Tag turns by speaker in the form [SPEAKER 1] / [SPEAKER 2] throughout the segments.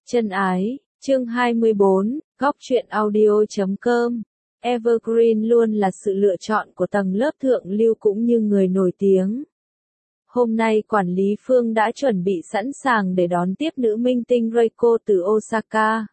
[SPEAKER 1] Chân ái, chương 24, góc truyện audio.com. Evergreen luôn là sự lựa chọn của tầng lớp thượng lưu cũng như người nổi tiếng. Hôm nay quản lý Phương đã chuẩn bị sẵn sàng để đón tiếp nữ minh tinh Reiko từ Osaka.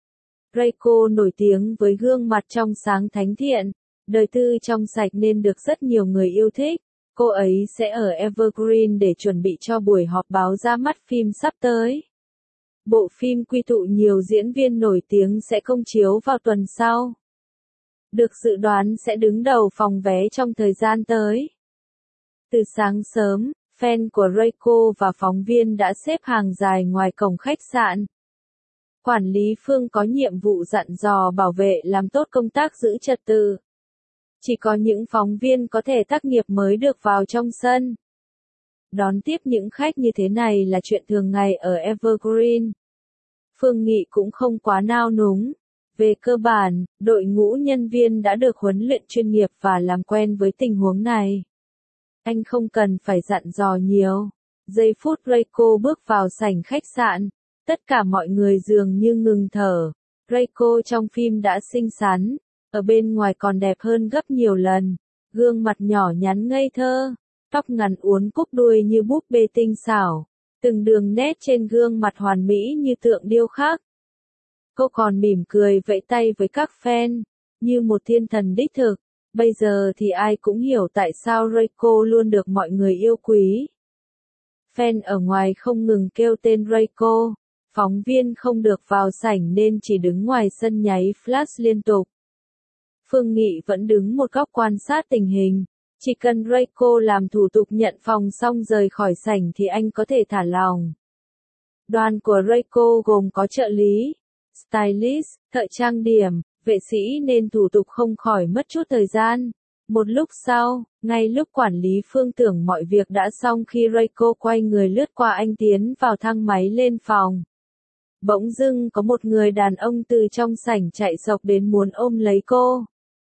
[SPEAKER 1] Reiko nổi tiếng với gương mặt trong sáng thánh thiện, đời tư trong sạch nên được rất nhiều người yêu thích. Cô ấy sẽ ở Evergreen để chuẩn bị cho buổi họp báo ra mắt phim sắp tới. Bộ phim quy tụ nhiều diễn viên nổi tiếng sẽ công chiếu vào tuần sau. Được dự đoán sẽ đứng đầu phòng vé trong thời gian tới. Từ sáng sớm, fan của Reiko và phóng viên đã xếp hàng dài ngoài cổng khách sạn. Quản lý Phương có nhiệm vụ dặn dò bảo vệ làm tốt công tác giữ trật tự. Chỉ có những phóng viên có thể tác nghiệp mới được vào trong sân. Đón tiếp những khách như thế này là chuyện thường ngày ở Evergreen. Phương Nghị cũng không quá nao núng. Về cơ bản, đội ngũ nhân viên đã được huấn luyện chuyên nghiệp và làm quen với tình huống này. Anh không cần phải dặn dò nhiều. Giây phút Reiko bước vào sảnh khách sạn, tất cả mọi người dường như ngừng thở. Reiko trong phim đã xinh xắn, ở bên ngoài còn đẹp hơn gấp nhiều lần. Gương mặt nhỏ nhắn ngây thơ, tóc ngắn uốn cúc đuôi như búp bê tinh xảo, từng đường nét trên gương mặt hoàn mỹ như tượng điêu khắc. Cô còn mỉm cười vẫy tay với các fan, như một thiên thần đích thực. Bây giờ thì ai cũng hiểu tại sao Reiko luôn được mọi người yêu quý. Fan ở ngoài không ngừng kêu tên Reiko, phóng viên không được vào sảnh nên chỉ đứng ngoài sân nháy flash liên tục. Phương Nghị vẫn đứng một góc quan sát tình hình. Chỉ cần Reiko làm thủ tục nhận phòng xong rời khỏi sảnh thì anh có thể thả lỏng. Đoàn của Reiko gồm có trợ lý, stylist, thợ trang điểm, vệ sĩ nên thủ tục không khỏi mất chút thời gian. Một lúc sau, ngay lúc quản lý Phương tưởng mọi việc đã xong khi Reiko quay người lướt qua anh tiến vào thang máy lên phòng. Bỗng dưng có một người đàn ông từ trong sảnh chạy xộc đến muốn ôm lấy cô.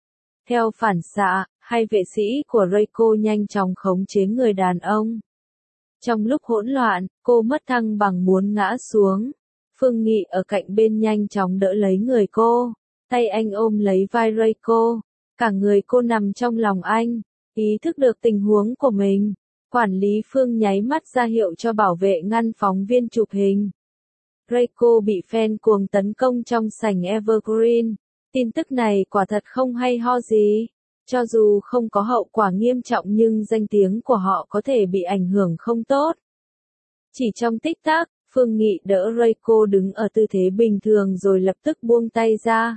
[SPEAKER 1] Theo phản xạ, hai vệ sĩ của Reiko nhanh chóng khống chế người đàn ông. Trong lúc hỗn loạn, cô mất thăng bằng muốn ngã xuống. Phương Nghị ở cạnh bên nhanh chóng đỡ lấy người cô. Tay anh ôm lấy vai Reiko. Cả người cô nằm trong lòng anh. Ý thức được tình huống của mình. Quản lý Phương nháy mắt ra hiệu cho bảo vệ ngăn phóng viên chụp hình. Reiko bị fan cuồng tấn công trong sảnh Evergreen. Tin tức này quả thật không hay ho gì. Cho dù không có hậu quả nghiêm trọng nhưng danh tiếng của họ có thể bị ảnh hưởng không tốt. Chỉ trong tích tắc, Phương Nghị đỡ Reiko đứng ở tư thế bình thường rồi lập tức buông tay ra.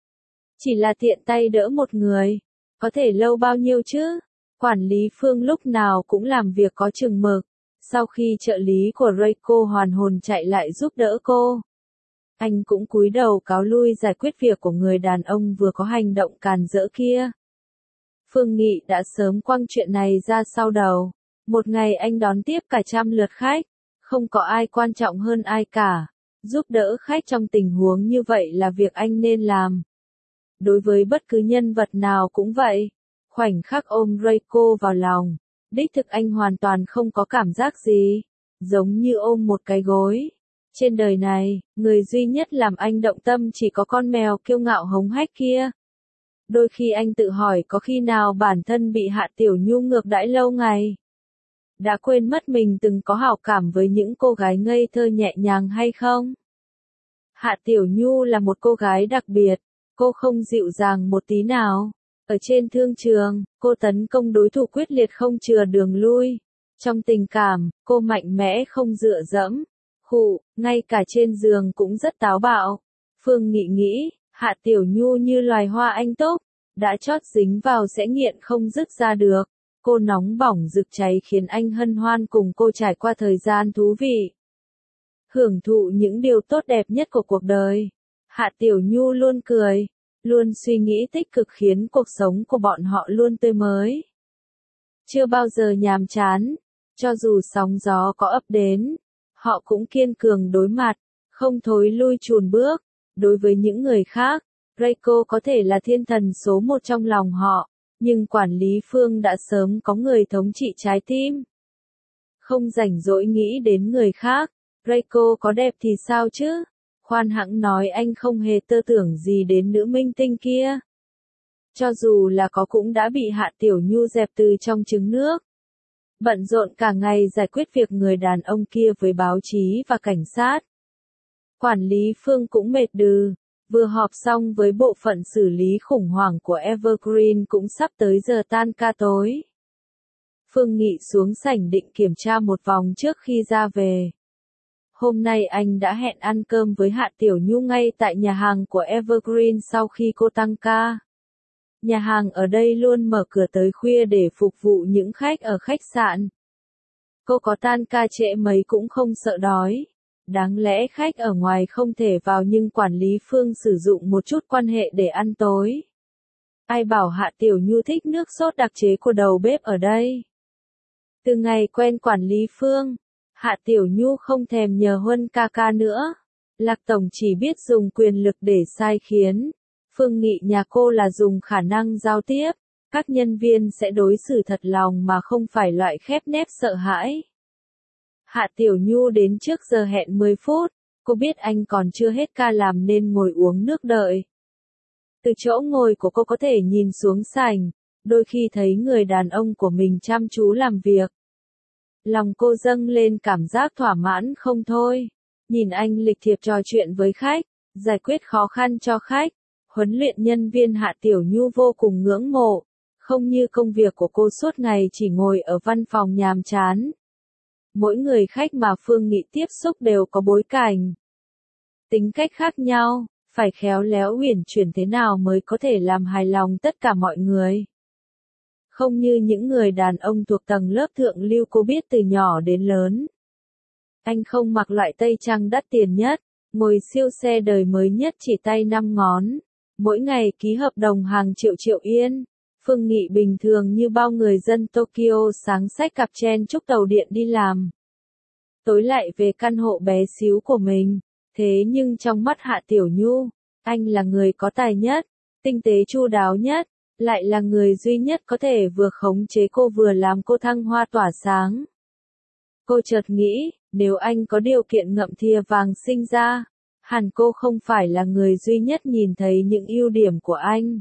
[SPEAKER 1] Chỉ là tiện tay đỡ một người, có thể lâu bao nhiêu chứ? Quản lý Phương lúc nào cũng làm việc có chừng mực. Sau khi trợ lý của Reiko hoàn hồn chạy lại giúp đỡ cô, anh cũng cúi đầu cáo lui giải quyết việc của người đàn ông vừa có hành động càn rỡ kia. Phương Nghị đã sớm quăng chuyện này ra sau đầu. Một ngày anh đón tiếp cả 100 lượt khách, không có ai quan trọng hơn ai cả. Giúp đỡ khách trong tình huống như vậy là việc anh nên làm. Đối với bất cứ nhân vật nào cũng vậy. Khoảnh khắc ôm Reiko vào lòng, đích thực anh hoàn toàn không có cảm giác gì, giống như ôm một cái gối. Trên đời này, người duy nhất làm anh động tâm chỉ có con mèo kiêu ngạo hống hách kia. Đôi khi anh tự hỏi có khi nào bản thân bị Hạ Tiểu Nhu ngược đãi lâu ngày. Đã quên mất mình từng có hảo cảm với những cô gái ngây thơ nhẹ nhàng hay không? Hạ Tiểu Nhu là một cô gái đặc biệt, cô không dịu dàng một tí nào. Ở trên thương trường, cô tấn công đối thủ quyết liệt không chừa đường lui. Trong tình cảm, cô mạnh mẽ không dựa dẫm. Ngay cả trên giường cũng rất táo bạo. Phương Nghị nghĩ, Hạ Tiểu Nhu như loài hoa anh túc, đã chót dính vào sẽ nghiện không dứt ra được. Cô nóng bỏng rực cháy khiến anh hân hoan cùng cô trải qua thời gian thú vị. Hưởng thụ những điều tốt đẹp nhất của cuộc đời. Hạ Tiểu Nhu luôn cười, luôn suy nghĩ tích cực khiến cuộc sống của bọn họ luôn tươi mới. Chưa bao giờ nhàm chán, cho dù sóng gió có ập đến, họ cũng kiên cường đối mặt, không thối lui chùn bước. Đối với những người khác, Reiko có thể là thiên thần số một trong lòng họ, nhưng quản lý Phương đã sớm có người thống trị trái tim. Không rảnh rỗi nghĩ đến người khác, Reiko có đẹp thì sao chứ? khoan hãng nói anh không hề tơ tưởng gì đến nữ minh tinh kia. Cho dù là có cũng đã bị Hạ Tiểu Nhu dẹp từ trong trứng nước. Bận rộn cả ngày giải quyết việc người đàn ông kia với báo chí và cảnh sát. Quản lý Phương cũng mệt đừ, vừa họp xong với bộ phận xử lý khủng hoảng của Evergreen cũng sắp tới giờ tan ca tối. Phương Nghị xuống sảnh định kiểm tra một vòng trước khi ra về. Hôm nay anh đã hẹn ăn cơm với Hạ Tiểu Nhu ngay tại nhà hàng của Evergreen sau khi cô tăng ca. Nhà hàng ở đây luôn mở cửa tới khuya để phục vụ những khách ở khách sạn. Cô có tan ca trễ mấy cũng không sợ đói. Đáng lẽ khách ở ngoài không thể vào nhưng quản lý Phương sử dụng một chút quan hệ để ăn tối. Ai bảo Hạ Tiểu Nhu thích nước sốt đặc chế của đầu bếp ở đây. Từ ngày quen quản lý Phương, Hạ Tiểu Nhu không thèm nhờ Huân ca ca nữa. Lạc Tổng chỉ biết dùng quyền lực để sai khiến. Phương Nghị nhà cô là dùng khả năng giao tiếp. Các nhân viên sẽ đối xử thật lòng mà không phải loại khép nép sợ hãi. Hạ Tiểu Nhu đến trước giờ hẹn 10 phút. Cô biết anh còn chưa hết ca làm nên ngồi uống nước đợi. Từ chỗ ngồi của cô có thể nhìn xuống sảnh. Đôi khi thấy người đàn ông của mình chăm chú làm việc. Lòng cô dâng lên cảm giác thỏa mãn không thôi. Nhìn anh lịch thiệp trò chuyện với khách, giải quyết khó khăn cho khách. Huấn luyện nhân viên Hạ Tiểu Nhu vô cùng ngưỡng mộ. Không như công việc của cô suốt ngày chỉ ngồi ở văn phòng nhàm chán. Mỗi người khách mà Phương Nghị tiếp xúc đều có bối cảnh. Tính cách khác nhau, phải khéo léo uyển chuyển thế nào mới có thể làm hài lòng tất cả mọi người. Không như những người đàn ông thuộc tầng lớp thượng lưu cô biết từ nhỏ đến lớn. Anh không mặc loại tây trang đắt tiền nhất, ngồi siêu xe đời mới nhất chỉ tay 5 ngón. Mỗi ngày ký hợp đồng hàng triệu yên. Phương Nghị bình thường như bao người dân Tokyo sáng xách cặp chen chúc tàu điện đi làm. Tối lại về căn hộ bé xíu của mình. Thế nhưng trong mắt Hạ Tiểu Nhu, anh là người có tài nhất, tinh tế chu đáo nhất, lại là người duy nhất có thể vừa khống chế cô vừa làm cô thăng hoa tỏa sáng. Cô chợt nghĩ, nếu anh có điều kiện ngậm thìa vàng sinh ra, hẳn cô không phải là người duy nhất nhìn thấy những ưu điểm của anh.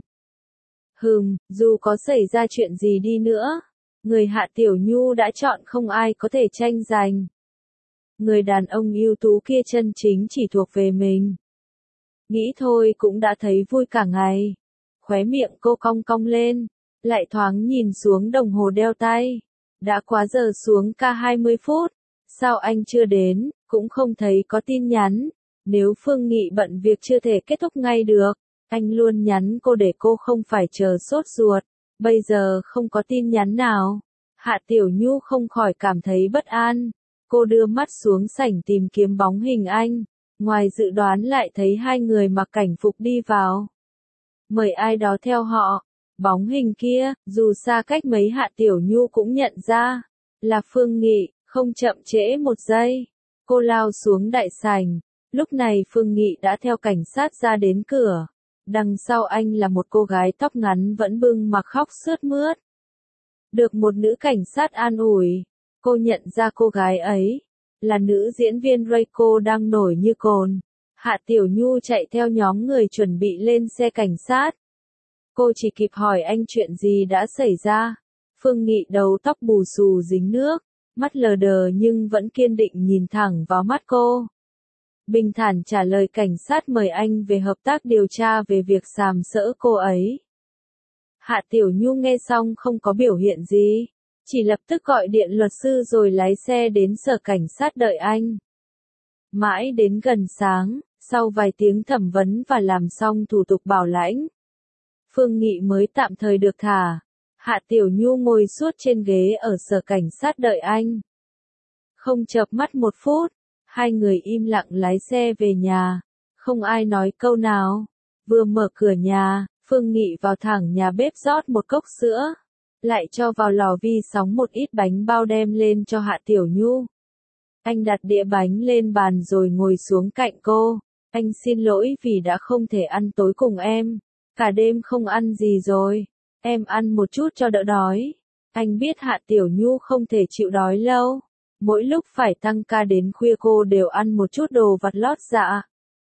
[SPEAKER 1] Dù có xảy ra chuyện gì đi nữa, người Hạ Tiểu Nhu đã chọn không ai có thể tranh giành. Người đàn ông ưu tú kia chân chính chỉ thuộc về mình. Nghĩ thôi cũng đã thấy vui cả ngày. Khóe miệng cô cong cong lên, lại thoáng nhìn xuống đồng hồ đeo tay. Đã quá giờ xuống ca 20 phút, sao anh chưa đến, cũng không thấy có tin nhắn. Nếu Phương Nghị bận việc chưa thể kết thúc ngay được, anh luôn nhắn cô để cô không phải chờ sốt ruột. Bây giờ không có tin nhắn nào. Hạ Tiểu Nhu không khỏi cảm thấy bất an. Cô đưa mắt xuống sảnh tìm kiếm bóng hình anh. Ngoài dự đoán lại thấy hai người mặc cảnh phục đi vào. Mời ai đó theo họ. Bóng hình kia, dù xa cách mấy Hạ Tiểu Nhu cũng nhận ra. Là Phương Nghị, không chậm trễ một giây. Cô lao xuống đại sảnh. Lúc này Phương Nghị đã theo cảnh sát ra đến cửa. Đằng sau anh là một cô gái tóc ngắn vẫn bưng mặc khóc sướt mướt. Được một nữ cảnh sát an ủi. Cô nhận ra cô gái ấy. Là nữ diễn viên Reiko đang nổi như cồn. Hạ Tiểu Nhu chạy theo nhóm người chuẩn bị lên xe cảnh sát. Cô chỉ kịp hỏi anh chuyện gì đã xảy ra. Phương Nghị đầu tóc bù xù dính nước. Mắt lờ đờ nhưng vẫn kiên định nhìn thẳng vào mắt cô. Bình thản trả lời cảnh sát mời anh về hợp tác điều tra về việc sàm sỡ cô ấy. Hạ Tiểu Nhu nghe xong không có biểu hiện gì. Chỉ lập tức gọi điện luật sư rồi lái xe đến sở cảnh sát đợi anh. Mãi đến gần sáng, sau vài tiếng thẩm vấn và làm xong thủ tục bảo lãnh, Phương Nghị mới tạm thời được thả. Hạ Tiểu Nhu ngồi suốt trên ghế ở sở cảnh sát đợi anh. Không chợp mắt một phút, hai người im lặng lái xe về nhà. Không ai nói câu nào. Vừa mở cửa nhà, Phương Nghị vào thẳng nhà bếp rót một cốc sữa. Lại cho vào lò vi sóng một ít bánh bao đem lên cho Hạ Tiểu Nhu. Anh đặt đĩa bánh lên bàn rồi ngồi xuống cạnh cô. Anh xin lỗi vì đã không thể ăn tối cùng em. Cả đêm không ăn gì rồi. Em ăn một chút cho đỡ đói. Anh biết Hạ Tiểu Nhu không thể chịu đói lâu. Mỗi lúc phải tăng ca đến khuya cô đều ăn một chút đồ vặt lót dạ.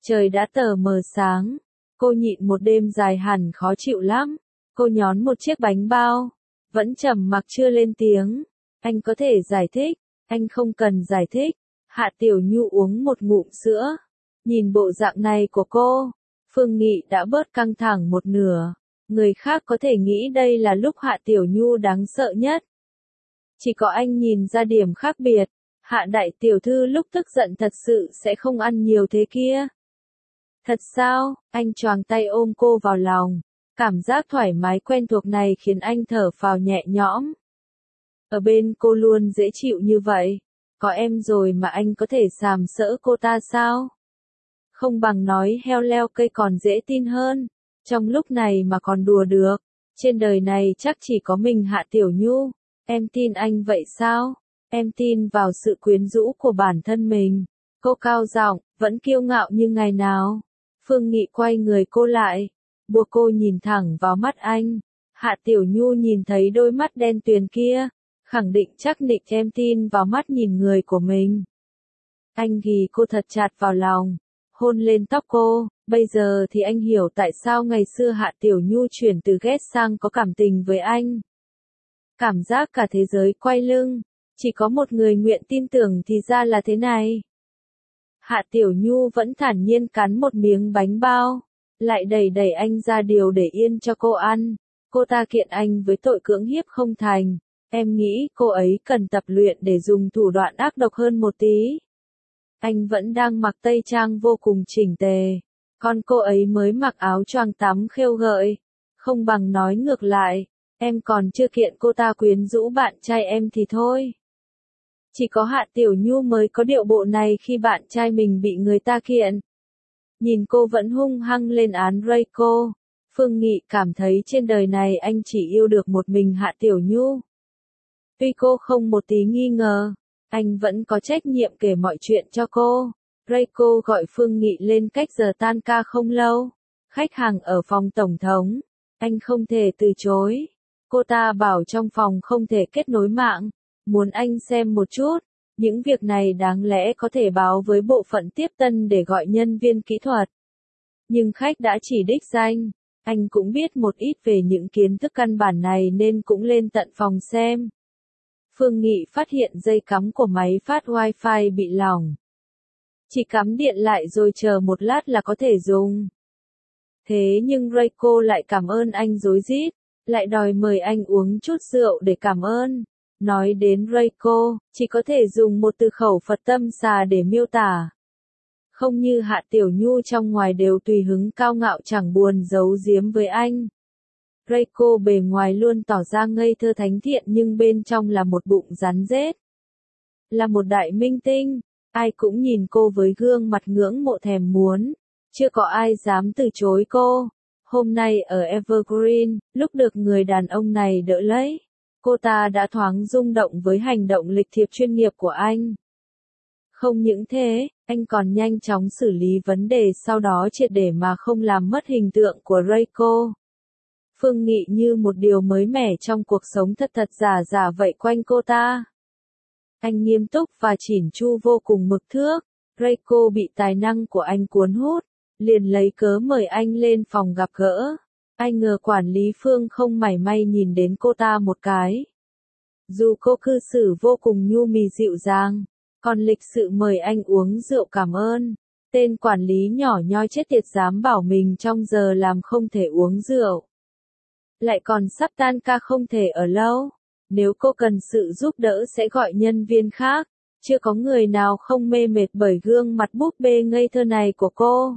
[SPEAKER 1] Trời đã tờ mờ sáng, cô nhịn một đêm dài hẳn khó chịu lắm. Cô nhón một chiếc bánh bao, vẫn trầm mặc chưa lên tiếng. Anh có thể giải thích, anh không cần giải thích. Hạ Tiểu Nhu uống một ngụm sữa. Nhìn bộ dạng này của cô, Phương Nghị đã bớt căng thẳng một nửa. Người khác có thể nghĩ đây là lúc Hạ Tiểu Nhu đáng sợ nhất. Chỉ có anh nhìn ra điểm khác biệt. Hạ đại tiểu thư lúc tức giận thật sự sẽ không ăn nhiều thế kia. Thật sao? Anh choàng tay ôm cô vào lòng. Cảm giác thoải mái quen thuộc này khiến anh thở phào nhẹ nhõm. Ở bên cô luôn dễ chịu như vậy. Có em rồi mà anh có thể sàm sỡ cô ta sao? Không bằng nói heo leo cây còn dễ tin hơn. Trong lúc này mà còn đùa được. Trên đời này chắc chỉ có mình Hạ Tiểu Nhu. Em tin anh vậy sao? Em tin vào sự quyến rũ của bản thân mình. Cô cao giọng, vẫn kiêu ngạo như ngày nào. Phương Nghị quay người cô lại, buộc cô nhìn thẳng vào mắt anh. Hạ Tiểu Nhu nhìn thấy đôi mắt đen tuyền kia, khẳng định chắc nịch em tin vào mắt nhìn người của mình. Anh ghì cô thật chặt vào lòng, hôn lên tóc cô. Bây giờ thì anh hiểu tại sao ngày xưa Hạ Tiểu Nhu chuyển từ ghét sang có cảm tình với anh. Cảm giác cả thế giới quay lưng, chỉ có một người nguyện tin tưởng thì ra là thế này. Hạ Tiểu Nhu vẫn thản nhiên cắn một miếng bánh bao, lại đẩy anh ra điều để yên cho cô ăn. Cô ta kiện anh với tội cưỡng hiếp không thành. Em nghĩ cô ấy cần tập luyện để dùng thủ đoạn ác độc hơn một tí. Anh vẫn đang mặc tây trang vô cùng chỉnh tề, còn cô ấy mới mặc áo choàng tắm khêu gợi. Không bằng nói ngược lại, em còn chưa kiện cô ta quyến rũ bạn trai em thì thôi. Chỉ có Hạ Tiểu Nhu mới có điệu bộ này khi bạn trai mình bị người ta kiện. Nhìn cô vẫn hung hăng lên án Reiko, Phương Nghị cảm thấy trên đời này anh chỉ yêu được một mình Hạ Tiểu Nhu. Tuy cô không một tí nghi ngờ, anh vẫn có trách nhiệm kể mọi chuyện cho cô. Reiko gọi Phương Nghị lên cách giờ tan ca không lâu. Khách hàng ở phòng tổng thống. Anh không thể từ chối. Cô ta bảo trong phòng không thể kết nối mạng. Muốn anh xem một chút. Những việc này đáng lẽ có thể báo với bộ phận tiếp tân để gọi nhân viên kỹ thuật. Nhưng khách đã chỉ đích danh. Anh cũng biết một ít về những kiến thức căn bản này nên cũng lên tận phòng xem. Phương Nghị phát hiện dây cắm của máy phát Wi-Fi bị lỏng. Chỉ cắm điện lại rồi chờ một lát là có thể dùng. Thế nhưng Reiko lại cảm ơn anh rối rít, lại đòi mời anh uống chút rượu để cảm ơn. Nói đến Reiko, chỉ có thể dùng một từ khẩu Phật tâm xà để miêu tả. Không như Hạ Tiểu Nhu trong ngoài đều tùy hứng cao ngạo chẳng buồn giấu giếm với anh. Reiko bề ngoài luôn tỏ ra ngây thơ thánh thiện nhưng bên trong là một bụng rắn rết. Là một đại minh tinh, ai cũng nhìn cô với gương mặt ngưỡng mộ thèm muốn. Chưa có ai dám từ chối cô. Hôm nay ở Evergreen, lúc được người đàn ông này đỡ lấy, cô ta đã thoáng rung động với hành động lịch thiệp chuyên nghiệp của anh. Không những thế, anh còn nhanh chóng xử lý vấn đề sau đó triệt để mà không làm mất hình tượng của Reiko. Phương Nghị như một điều mới mẻ trong cuộc sống thật giả giả vậy quanh cô ta. Anh nghiêm túc và chỉn chu vô cùng mực thước. Reiko bị tài năng của anh cuốn hút, liền lấy cớ mời anh lên phòng gặp gỡ. Ai ngờ quản lý Phương không mảy may nhìn đến cô ta một cái. Dù cô cư xử vô cùng nhu mì dịu dàng, còn lịch sự mời anh uống rượu cảm ơn. Tên quản lý nhỏ nhoi chết tiệt dám bảo mình trong giờ làm không thể uống rượu. Lại còn sắp tan ca không thể ở lâu. Nếu cô cần sự giúp đỡ sẽ gọi nhân viên khác. Chưa có người nào không mê mệt bởi gương mặt búp bê ngây thơ này của cô.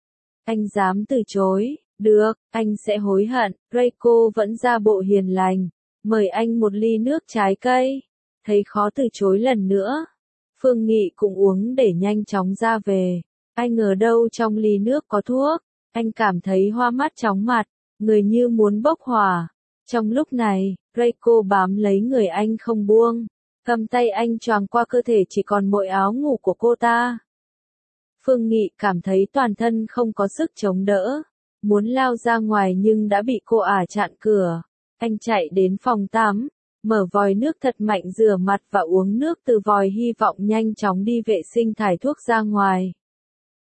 [SPEAKER 1] Anh dám từ chối, được, anh sẽ hối hận. Reiko vẫn ra bộ hiền lành, mời anh một ly nước trái cây. Thấy khó từ chối lần nữa, Phương Nghị cũng uống để nhanh chóng ra về. Anh ngờ đâu trong ly nước có thuốc, anh cảm thấy hoa mắt chóng mặt, người như muốn bốc hỏa. Trong lúc này, Reiko bám lấy người anh không buông, cầm tay anh choàng qua cơ thể chỉ còn mỗi áo ngủ của cô ta. Phương Nghị cảm thấy toàn thân không có sức chống đỡ, muốn lao ra ngoài nhưng đã bị cô ả chặn cửa. Anh chạy đến phòng tắm, mở vòi nước thật mạnh rửa mặt và uống nước từ vòi hy vọng nhanh chóng đi vệ sinh thải thuốc ra ngoài.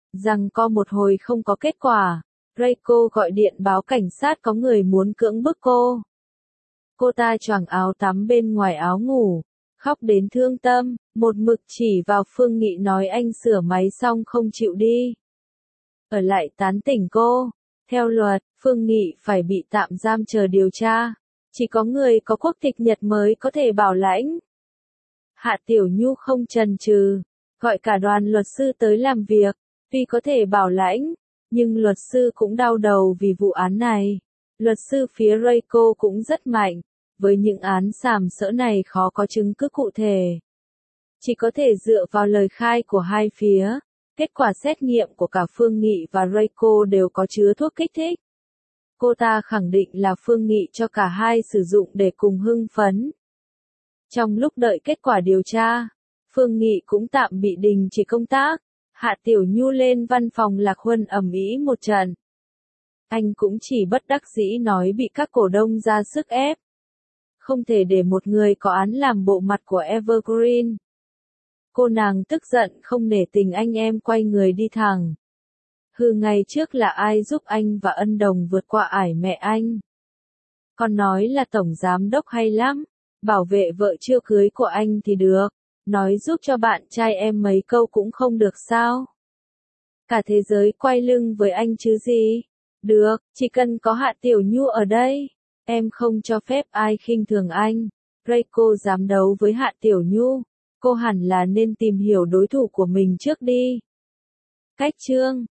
[SPEAKER 1] Rằng co một hồi không có kết quả, Reiko gọi điện báo cảnh sát có người muốn cưỡng bức cô. Cô ta choàng áo tắm bên ngoài áo ngủ, khóc đến thương tâm, một mực chỉ vào Phương Nghị nói anh sửa máy xong không chịu đi. Ở lại tán tỉnh cô. Theo luật, Phương Nghị phải bị tạm giam chờ điều tra. Chỉ có người có quốc tịch Nhật mới có thể bảo lãnh. Hạ Tiểu Nhu không chần chừ, gọi cả đoàn luật sư tới làm việc. Tuy có thể bảo lãnh, nhưng luật sư cũng đau đầu vì vụ án này. Luật sư phía Reiko cũng rất mạnh. Với những án sàm sỡ này khó có chứng cứ cụ thể. Chỉ có thể dựa vào lời khai của hai phía. Kết quả xét nghiệm của cả Phương Nghị và Reiko đều có chứa thuốc kích thích. Cô ta khẳng định là Phương Nghị cho cả hai sử dụng để cùng hưng phấn. Trong lúc đợi kết quả điều tra, Phương Nghị cũng tạm bị đình chỉ công tác. Hạ Tiểu Nhu lên văn phòng Lạc Huân ầm ĩ một trận. Anh cũng chỉ bất đắc dĩ nói bị các cổ đông ra sức ép. Không thể để một người có án làm bộ mặt của Evergreen. Cô nàng tức giận không nể tình anh em quay người đi thẳng. Hừ, ngày trước là ai giúp anh và Ân Đồng vượt qua ải mẹ anh? Còn nói là tổng giám đốc hay lắm, bảo vệ vợ chưa cưới của anh thì được, nói giúp cho bạn trai em mấy câu cũng không được sao? Cả thế giới quay lưng với anh chứ gì? Được, chỉ cần có Hạ Tiểu Nhu ở đây, em không cho phép ai khinh thường anh. Reiko dám đấu với Hạ Tiểu Nhu, cô hẳn là nên tìm hiểu đối thủ của mình trước đi. Cách chương